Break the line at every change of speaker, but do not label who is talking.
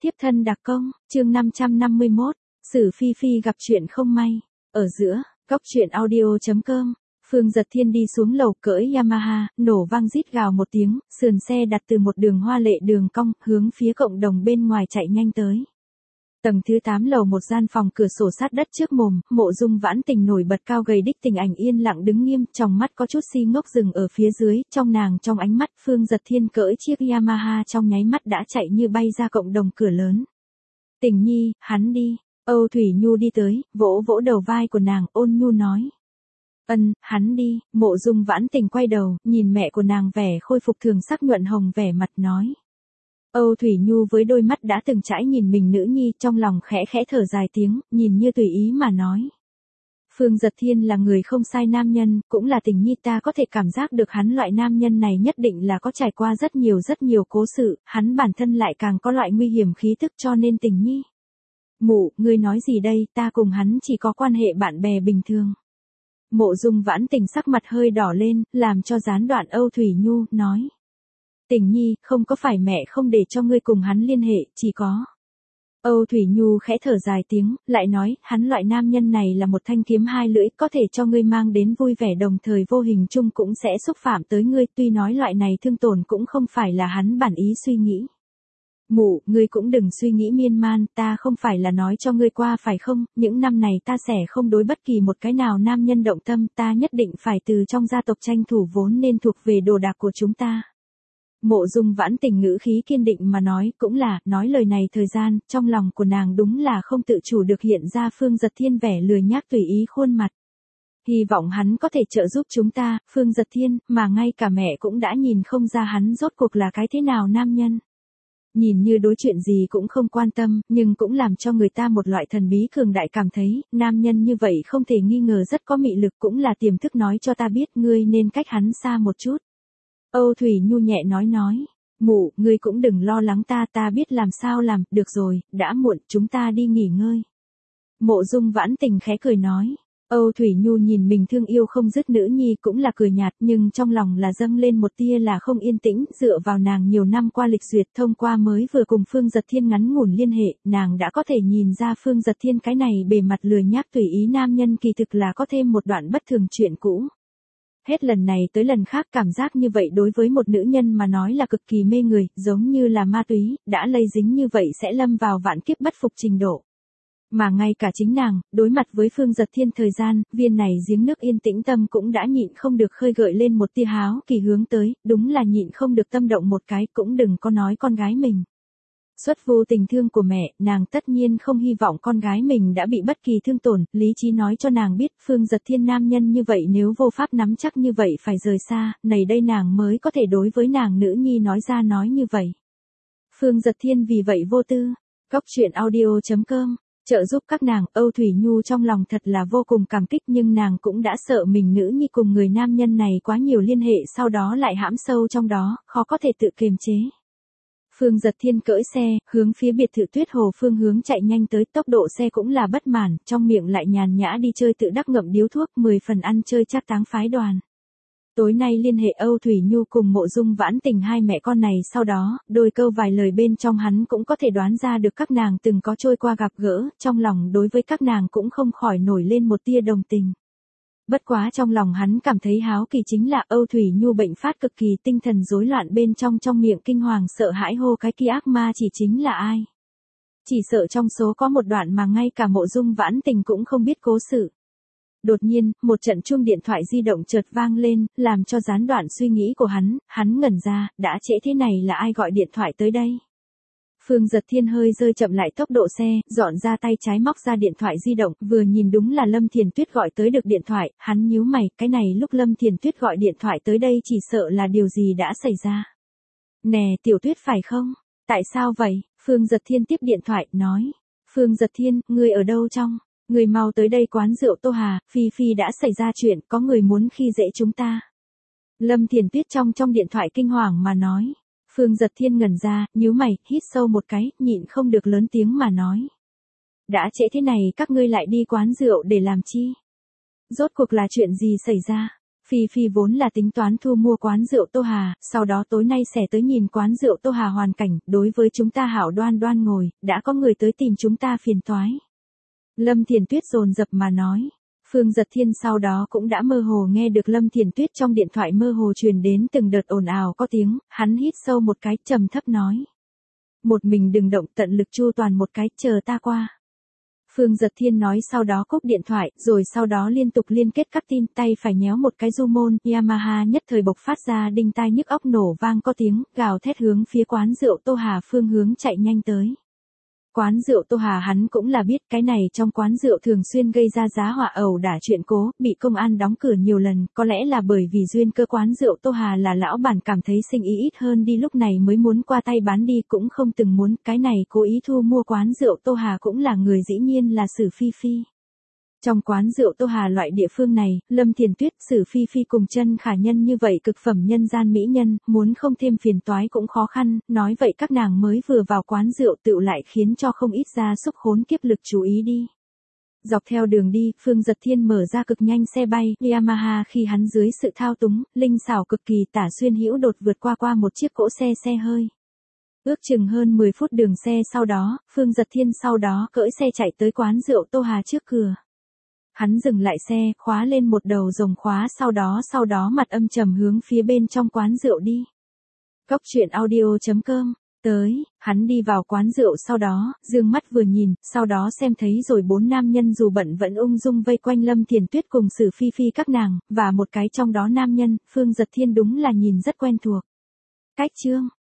Tiếp thân đặc công, chương 551, Sử Phi Phi gặp chuyện không may. Ở giữa, góc truyện audio.com, Phương Giật Thiên đi xuống lầu cưỡi Yamaha, nổ vang rít gào một tiếng, sườn xe đặt từ một đường hoa lệ đường cong, hướng phía cộng đồng bên ngoài chạy nhanh tới. Tầng thứ 8 lầu một gian phòng cửa sổ sát đất trước mồm, Mộ Dung Vãn Tình nổi bật cao gầy đích tình ảnh yên lặng đứng nghiêm, trong mắt có chút si ngốc dừng ở phía dưới, trong ánh mắt Phương Giật Thiên cưỡi chiếc Yamaha trong nháy mắt đã chạy như bay ra cộng đồng cửa lớn. Tình nhi, hắn đi. Âu Thủy Nhu đi tới, vỗ vỗ đầu vai của nàng, ôn nhu nói. Hắn đi. Mộ Dung Vãn Tình quay đầu, nhìn mẹ của nàng vẻ khôi phục thường sắc nhuận hồng vẻ mặt nói. Âu Thủy Nhu với đôi mắt đã từng trải nhìn mình nữ nhi, trong lòng khẽ khẽ thở dài tiếng, nhìn như tùy ý mà nói. Phương Giật Thiên là người không sai nam nhân, cũng là Tình nhi, ta có thể cảm giác được hắn loại nam nhân này nhất định là có trải qua rất nhiều cố sự, hắn bản thân lại càng có loại nguy hiểm khí tức, cho nên Tình nhi. Mụ, ngươi nói gì đây, ta cùng hắn chỉ có quan hệ bạn bè bình thường. Mộ Dung Vãn Tình sắc mặt hơi đỏ lên, làm cho gián đoạn Âu Thủy Nhu, nói. Tình nhi, không có phải mẹ không để cho ngươi cùng hắn liên hệ, chỉ có. Âu Thủy Nhu khẽ thở dài tiếng, lại nói, hắn loại nam nhân này là một thanh kiếm hai lưỡi, có thể cho ngươi mang đến vui vẻ đồng thời vô hình chung cũng sẽ xúc phạm tới ngươi, tuy nói loại này thương tổn cũng không phải là hắn bản ý suy nghĩ. Mụ, ngươi cũng đừng suy nghĩ miên man, ta không phải là nói cho ngươi qua phải không, những năm này ta sẽ không đối bất kỳ một cái nào nam nhân động tâm, ta nhất định phải từ trong gia tộc tranh thủ vốn nên thuộc về đồ đạc của chúng ta. Mộ Dung Vãn Tình ngữ khí kiên định mà nói, cũng là, nói lời này thời gian, trong lòng của nàng đúng là không tự chủ được hiện ra Phương Giật Thiên vẻ lười nhác tùy ý khuôn mặt. Hy vọng hắn có thể trợ giúp chúng ta, Phương Giật Thiên, mà ngay cả mẹ cũng đã nhìn không ra hắn rốt cuộc là cái thế nào nam nhân. Nhìn như đối chuyện gì cũng không quan tâm, nhưng cũng làm cho người ta một loại thần bí cường đại cảm thấy, nam nhân như vậy không thể nghi ngờ rất có mị lực, cũng là tiềm thức nói cho ta biết ngươi nên cách hắn xa một chút. Âu Thủy Nhu nhẹ nói. Mụ, ngươi cũng đừng lo lắng ta biết làm sao làm, được rồi, đã muộn, chúng ta đi nghỉ ngơi. Mộ Dung Vãn Tình khẽ cười nói. Âu Thủy Nhu nhìn mình thương yêu không dứt nữ nhi cũng là cười nhạt, nhưng trong lòng là dâng lên một tia là không yên tĩnh, dựa vào nàng nhiều năm qua lịch duyệt thông qua mới vừa cùng Phương Giật Thiên ngắn ngủn liên hệ, nàng đã có thể nhìn ra Phương Giật Thiên cái này bề mặt lười nhác tùy ý nam nhân kỳ thực là có thêm một đoạn bất thường chuyện cũ. Hết lần này tới lần khác cảm giác như vậy đối với một nữ nhân mà nói là cực kỳ mê người, giống như là ma túy, đã lây dính như vậy sẽ lâm vào vạn kiếp bất phục trình độ. Mà ngay cả chính nàng, đối mặt với Phương Giật Thiên thời gian, viên này giếng nước yên tĩnh tâm cũng đã nhịn không được khơi gợi lên một tia háo kỳ hướng tới, đúng là nhịn không được tâm động một cái, cũng đừng có nói con gái mình. Xuất vô tình thương của mẹ, nàng tất nhiên không hy vọng con gái mình đã bị bất kỳ thương tổn, lý trí nói cho nàng biết Phương Giật Thiên nam nhân như vậy nếu vô pháp nắm chắc như vậy phải rời xa, này đây nàng mới có thể đối với nàng nữ nhi nói ra nói như vậy. Phương Giật Thiên vì vậy vô tư, góc truyện audio.com, trợ giúp các nàng, Âu Thủy Nhu trong lòng thật là vô cùng cảm kích nhưng nàng cũng đã sợ mình nữ nhi cùng người nam nhân này quá nhiều liên hệ sau đó lại hãm sâu trong đó, khó có thể tự kiềm chế. Phương Giật Thiên cưỡi xe, hướng phía biệt thự Tuyết Hồ phương hướng chạy nhanh tới, tốc độ xe cũng là bất mãn, trong miệng lại nhàn nhã đi chơi tự đắc ngậm điếu thuốc, 10 phần ăn chơi trác táng phái đoàn. Tối nay liên hệ Âu Thủy Nhu cùng Mộ Dung Vãn Tình hai mẹ con này sau đó, đôi câu vài lời bên trong hắn cũng có thể đoán ra được các nàng từng có trôi qua gặp gỡ, trong lòng đối với các nàng cũng không khỏi nổi lên một tia đồng tình. Bất quá trong lòng hắn cảm thấy háo kỳ chính là Âu Thủy Nhu bệnh phát cực kỳ tinh thần rối loạn bên trong miệng kinh hoàng sợ hãi hô cái kia ác ma chỉ chính là ai. Chỉ sợ trong số có một đoạn mà ngay cả Mộ Dung Vãn Tình cũng không biết cố sự. Đột nhiên, một trận chuông điện thoại di động chợt vang lên, làm cho gián đoạn suy nghĩ của hắn ngẩn ra, đã trễ thế này là ai gọi điện thoại tới đây. Phương Giật Thiên hơi rơi chậm lại tốc độ xe, dọn ra tay trái móc ra điện thoại di động, vừa nhìn đúng là Lâm Thiền Tuyết gọi tới được điện thoại, hắn nhíu mày, cái này lúc Lâm Thiền Tuyết gọi điện thoại tới đây chỉ sợ là điều gì đã xảy ra. Nè, Tiểu Tuyết phải không? Tại sao vậy? Phương Giật Thiên tiếp điện thoại, nói. Phương Giật Thiên, ngươi ở đâu trong? Người mau tới đây quán rượu Tô Hà, Phi Phi đã xảy ra chuyện, có người muốn khi dễ chúng ta. Lâm Thiền Tuyết trong điện thoại kinh hoàng mà nói. Phương Giật Thiên ngẩn ra, nhíu mày, hít sâu một cái, nhịn không được lớn tiếng mà nói. Đã trễ thế này các ngươi lại đi quán rượu để làm chi? Rốt cuộc là chuyện gì xảy ra? Phi Phi vốn là tính toán thu mua quán rượu Tô Hà, sau đó tối nay sẽ tới nhìn quán rượu Tô Hà hoàn cảnh, đối với chúng ta hảo đoan đoan ngồi, đã có người tới tìm chúng ta phiền toái. Lâm Thiền Tuyết dồn dập mà nói. Phương Giật Thiên sau đó cũng đã mơ hồ nghe được Lâm Thiền Tuyết trong điện thoại mơ hồ truyền đến từng đợt ồn ào có tiếng, hắn hít sâu một cái, trầm thấp nói. Một mình đừng động, tận lực chu toàn một cái, chờ ta qua. Phương Giật Thiên nói sau đó cúp điện thoại, rồi sau đó liên tục liên kết các tin, tay phải nhéo một cái du môn, Yamaha nhất thời bộc phát ra đinh tai nhức óc nổ vang có tiếng, gào thét hướng phía quán rượu Tô Hà phương hướng chạy nhanh tới. Quán rượu Tô Hà hắn cũng là biết cái này trong quán rượu thường xuyên gây ra giá họa ẩu đả chuyện cố, bị công an đóng cửa nhiều lần, có lẽ là bởi vì duyên cơ quán rượu Tô Hà là lão bản cảm thấy sinh ý ít hơn đi lúc này mới muốn qua tay bán đi cũng không từng muốn, cái này cố ý thu mua quán rượu Tô Hà cũng là người dĩ nhiên là Sử Phi Phi. Trong quán rượu Tô Hà loại địa phương này, Lâm Thiền Tuyết, Sử Phi Phi cùng chân khả nhân như vậy cực phẩm nhân gian mỹ nhân, muốn không thêm phiền toái cũng khó khăn, nói vậy các nàng mới vừa vào quán rượu tựu lại khiến cho không ít gia súc khốn kiếp lực chú ý đi. Dọc theo đường đi, Phương Giật Thiên mở ra cực nhanh xe bay, Yamaha khi hắn dưới sự thao túng, linh xảo cực kỳ tả xuyên hữu đột vượt qua một chiếc cỗ xe hơi. Ước chừng hơn 10 phút đường xe sau đó, Phương Giật Thiên sau đó cưỡi xe chạy tới quán rượu Tô Hà trước cửa. Hắn dừng lại xe, khóa lên một đầu rồng khóa sau đó mặt âm trầm hướng phía bên trong quán rượu đi. Cóc truyện audio.com. Tới, hắn đi vào quán rượu sau đó, dương mắt vừa nhìn, sau đó xem thấy rồi 4 nam nhân dù bận vẫn ung dung vây quanh Lâm Thiền Tuyết cùng Sử Phi Phi các nàng, và một cái trong đó nam nhân, Phương Giật Thiên đúng là nhìn rất quen thuộc. Cách chương.